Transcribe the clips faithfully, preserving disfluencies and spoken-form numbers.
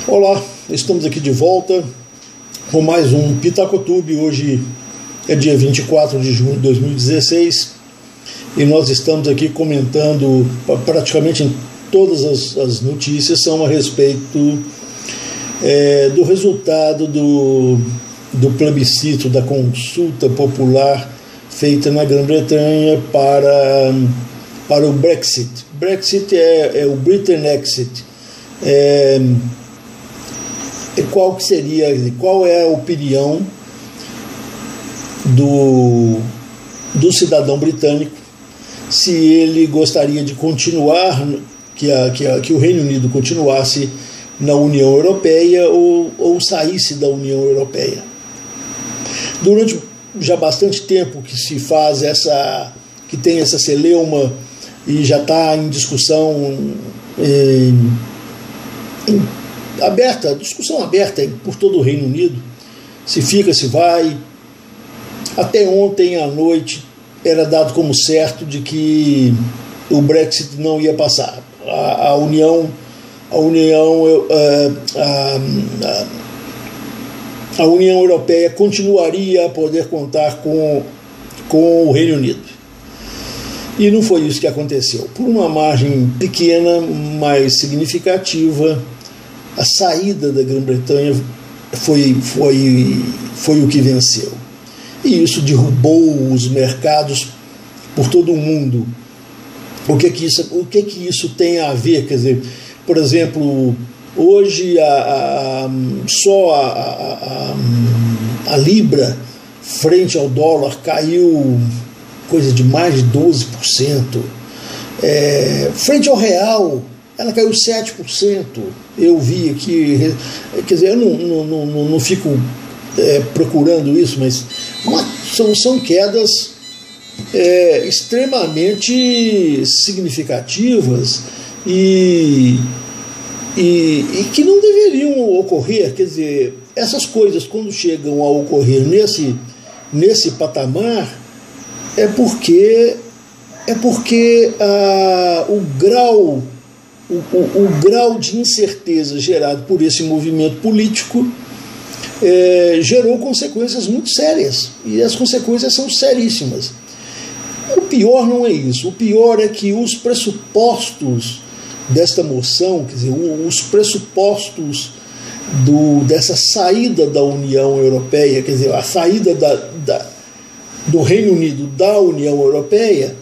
Olá, estamos aqui de volta com mais um Pitacotube. Hoje é dia vinte e quatro de junho de dois mil e dezesseis e nós estamos aqui comentando praticamente em todas as, as notícias são a respeito é, do resultado do, do plebiscito, da consulta popular feita na Grã-Bretanha para, para o Brexit. Brexit é, é o Britain Exit. É, qual que seria, qual é a opinião do, do cidadão britânico, se ele gostaria de continuar, que, a, que, a, que o Reino Unido continuasse na União Europeia ou, ou saísse da União Europeia. Durante já bastante tempo que se faz essa, que tem essa celeuma e já está em discussão em, em aberta, discussão aberta por todo o Reino Unido, se fica, se vai. Até ontem à noite era dado como certo de que o Brexit não ia passar. A, a União, a União, a, a, a União Europeia continuaria a poder contar com, com o Reino Unido. E não foi isso que aconteceu. Por uma margem pequena, mas significativa, a saída da Grã-Bretanha foi, foi, foi o que venceu. E isso derrubou os mercados por todo o mundo. O que que isso, o que que isso tem a ver? Quer dizer, por exemplo, hoje a, a, só a, a, a, a Libra frente ao dólar caiu coisa de mais de doze por cento. É, frente ao real, ela caiu sete por cento. Eu vi aqui, quer dizer, eu não, não, não, não fico é, procurando isso, mas uma, são, são quedas é, extremamente significativas e, e, e que não deveriam ocorrer. Quer dizer, essas coisas, quando chegam a ocorrer nesse, nesse patamar, é porque, é porque ah, o grau O, o, o grau de incerteza gerado por esse movimento político é, gerou consequências muito sérias, e as consequências são seríssimas. O pior não é isso, o pior é que os pressupostos desta moção, quer dizer, os pressupostos do, dessa saída da União Europeia, quer dizer, a saída da, da, do Reino Unido da União Europeia,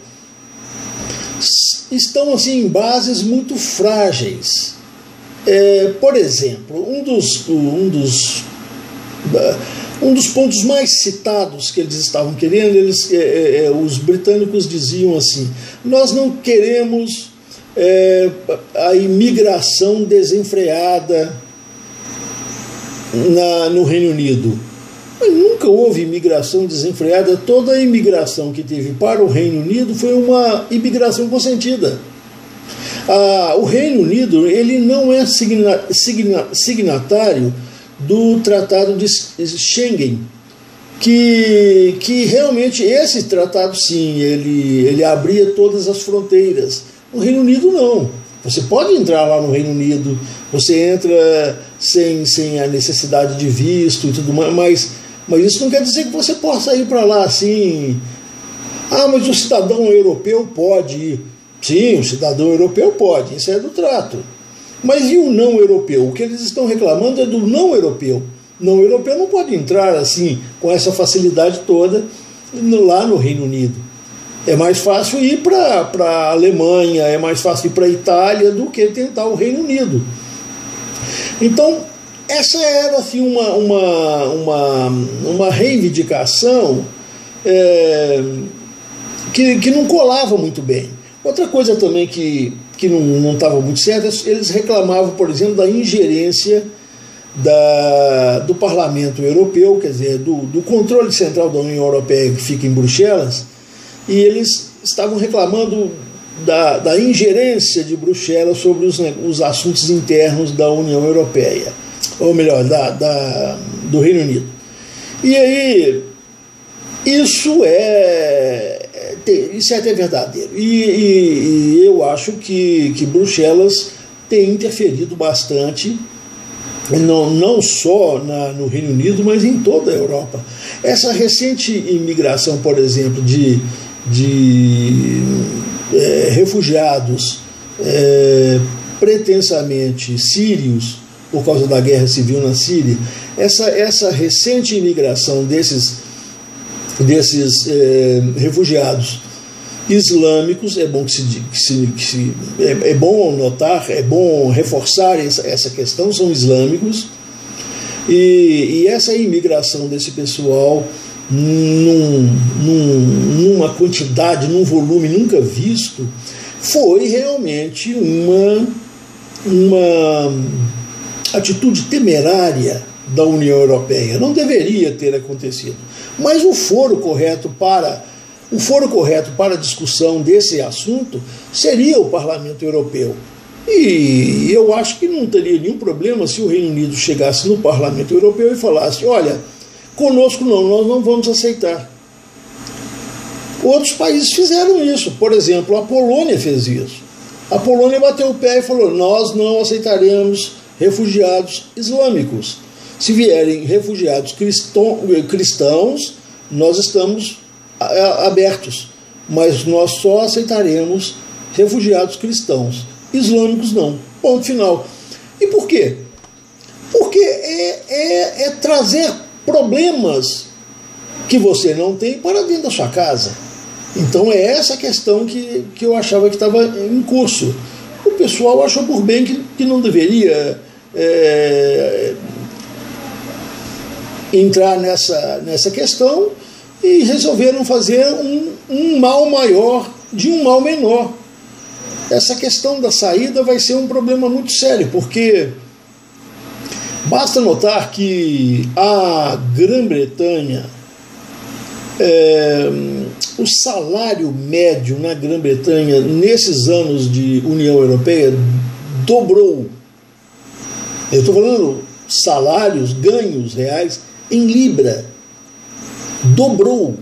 estão assim em bases muito frágeis. É, por exemplo, um dos, um, dos, um dos pontos mais citados que eles estavam querendo, eles, é, é, os britânicos diziam assim: nós não queremos é, a imigração desenfreada na, no Reino Unido. Mas nunca houve imigração desenfreada. Toda a imigração que teve para o Reino Unido foi uma imigração consentida. Ah, o Reino Unido ele não é signa, signa, signatário do Tratado de Schengen, que, que realmente esse tratado, sim, ele, ele abria todas as fronteiras. O Reino Unido não. Você pode entrar lá no Reino Unido, você entra sem, sem a necessidade de visto e tudo mais, mas Mas isso não quer dizer que você possa ir para lá assim. Ah, mas o cidadão europeu pode ir. Sim, o cidadão europeu pode, isso é do trato. Mas e o não europeu? O que eles estão reclamando é do não europeu. O não europeu não pode entrar assim, com essa facilidade toda, lá no Reino Unido. É mais fácil ir para a Alemanha, é mais fácil ir para a Itália do que tentar o Reino Unido. Então, essa era assim, uma, uma, uma, uma reivindicação é, que, que não colava muito bem. Outra coisa também que, que não estava muito certa, eles reclamavam, por exemplo, da ingerência da, do Parlamento Europeu, quer dizer, do, do controle central da União Europeia que fica em Bruxelas, e eles estavam reclamando da, da ingerência de Bruxelas sobre os, os assuntos internos da União Europeia, ou melhor, da, da, do Reino Unido. E aí, isso é, isso é até verdadeiro. E, e, e eu acho que, que Bruxelas tem interferido bastante não, não só na, no Reino Unido, mas em toda a Europa. Essa recente imigração, por exemplo, de, de é, refugiados é, pretensamente sírios, por causa da guerra civil na Síria, essa, essa recente imigração desses, desses é, refugiados islâmicos, é bom que se, que se, que se é, é bom notar, é bom reforçar essa, essa questão, são islâmicos, e, e essa imigração desse pessoal num, num, numa quantidade, num volume nunca visto, foi realmente uma, uma atitude temerária da União Europeia. Não deveria ter acontecido, mas o foro correto para O foro correto para a discussão desse assunto seria o Parlamento Europeu. E eu acho que não teria nenhum problema se o Reino Unido chegasse no Parlamento Europeu e falasse: olha, conosco não, nós não vamos aceitar. Outros países fizeram isso. Por exemplo, a Polônia fez isso. A Polônia bateu o pé e falou: nós não aceitaremos refugiados islâmicos. Se vierem refugiados cristãos, nós estamos abertos, mas nós só aceitaremos refugiados cristãos, islâmicos não. Ponto final. E por quê? Porque é, é, é trazer problemas que você não tem para dentro da sua casa. Então é essa questão que, que eu achava que estava em curso. O pessoal achou por bem que, que não deveria é, entrar nessa, nessa questão, e resolveram fazer um, um mal maior de um mal menor. Essa questão da saída vai ser um problema muito sério, porque basta notar que a Grã-Bretanha, é, o salário médio na Grã-Bretanha nesses anos de União Europeia dobrou. Eu estou falando salários, ganhos reais em libra. Dobrou.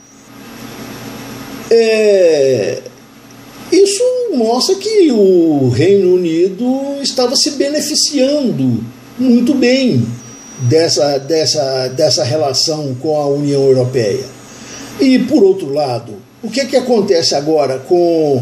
É, isso mostra que o Reino Unido estava se beneficiando muito bem dessa, dessa, dessa relação com a União Europeia. E, por outro lado, o que, é que acontece agora com,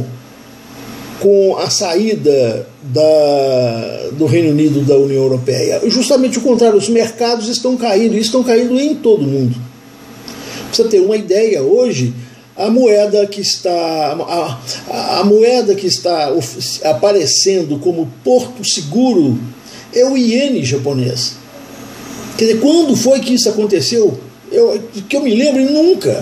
com a saída da, do Reino Unido da União Europeia? Justamente o contrário, os mercados estão caindo, e estão caindo em todo o mundo. Para você ter uma ideia, hoje a moeda que está a, a, a moeda que está aparecendo como porto seguro é o iene japonês. Quer dizer, quando foi que isso aconteceu? Eu, que eu me lembro, nunca.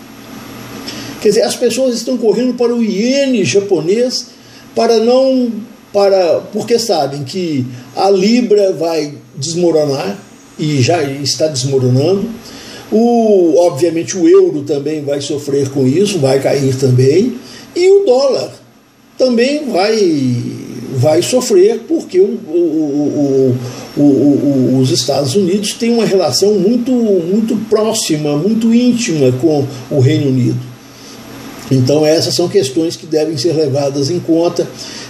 Quer dizer, as pessoas estão correndo para o iene japonês para não para porque sabem que a libra vai desmoronar, e já está desmoronando. O, obviamente o euro também vai sofrer com isso, vai cair também, e o dólar também vai, vai sofrer, porque o, o, o, o, os Estados Unidos têm uma relação muito, muito próxima, muito íntima com o Reino Unido. Então essas são questões que devem ser levadas em conta,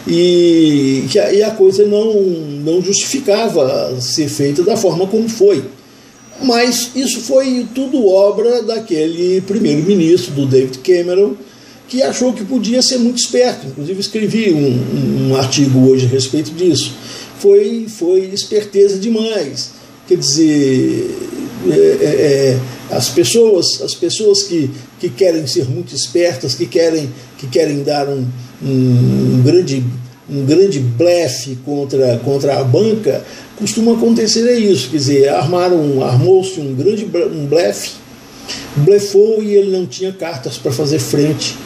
e, que a, e a coisa não, não justificava ser feita da forma como foi. Mas isso foi tudo obra daquele primeiro-ministro, do David Cameron, que achou que podia ser muito esperto. Inclusive escrevi um, um artigo hoje a respeito disso. Foi, foi esperteza demais. Quer dizer, é, é, as pessoas, as pessoas que, que querem ser muito espertas, que querem, que querem dar um, um, um grande... um grande blefe contra, contra a banca, costuma acontecer é isso, quer dizer, armaram, armou-se um grande um blefe, blefou e ele não tinha cartas para fazer frente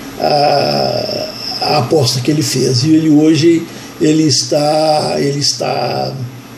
à, à aposta que ele fez, e ele hoje ele está, ele está,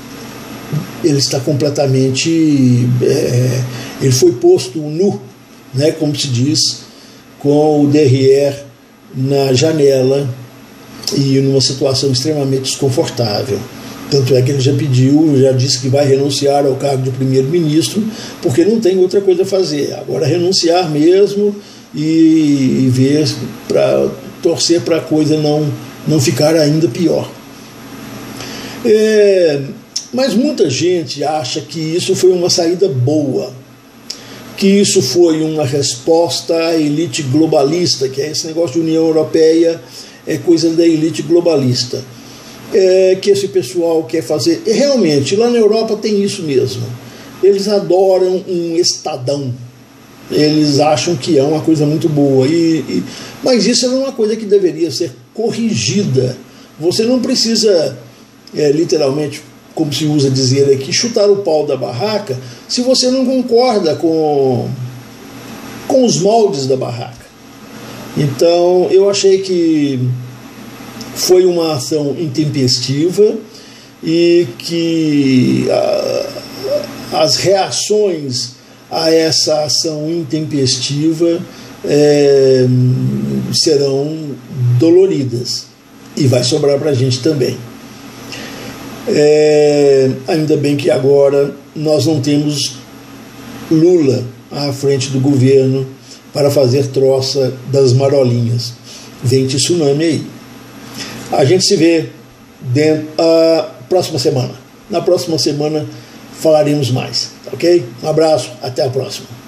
ele está completamente, é, ele foi posto nu, né, como se diz, com o derrière na janela, e numa situação extremamente desconfortável. Tanto é que ele já pediu, já disse que vai renunciar ao cargo de primeiro-ministro, porque não tem outra coisa a fazer. Agora renunciar mesmo e, e ver, para torcer para a coisa não, não ficar ainda pior. É, mas muita gente acha que isso foi uma saída boa, que isso foi uma resposta à elite globalista, que é esse negócio de União Europeia, é coisa da elite globalista, é, que esse pessoal quer fazer. E realmente, lá na Europa tem isso mesmo. Eles adoram um estadão. Eles acham que é uma coisa muito boa. E, e, mas isso é uma coisa que deveria ser corrigida. Você não precisa, é, literalmente, como se usa dizer aqui, chutar o pau da barraca se você não concorda com, com os moldes da barraca. Então, eu achei que foi uma ação intempestiva e que a, as reações a essa ação intempestiva é, serão doloridas e vai sobrar para a gente também. É, ainda bem que agora nós não temos Lula à frente do governo para fazer troça das marolinhas. Vem tsunami aí. A gente se vê dentro, a próxima semana. Na próxima semana falaremos mais, ok? Um abraço, até a próxima.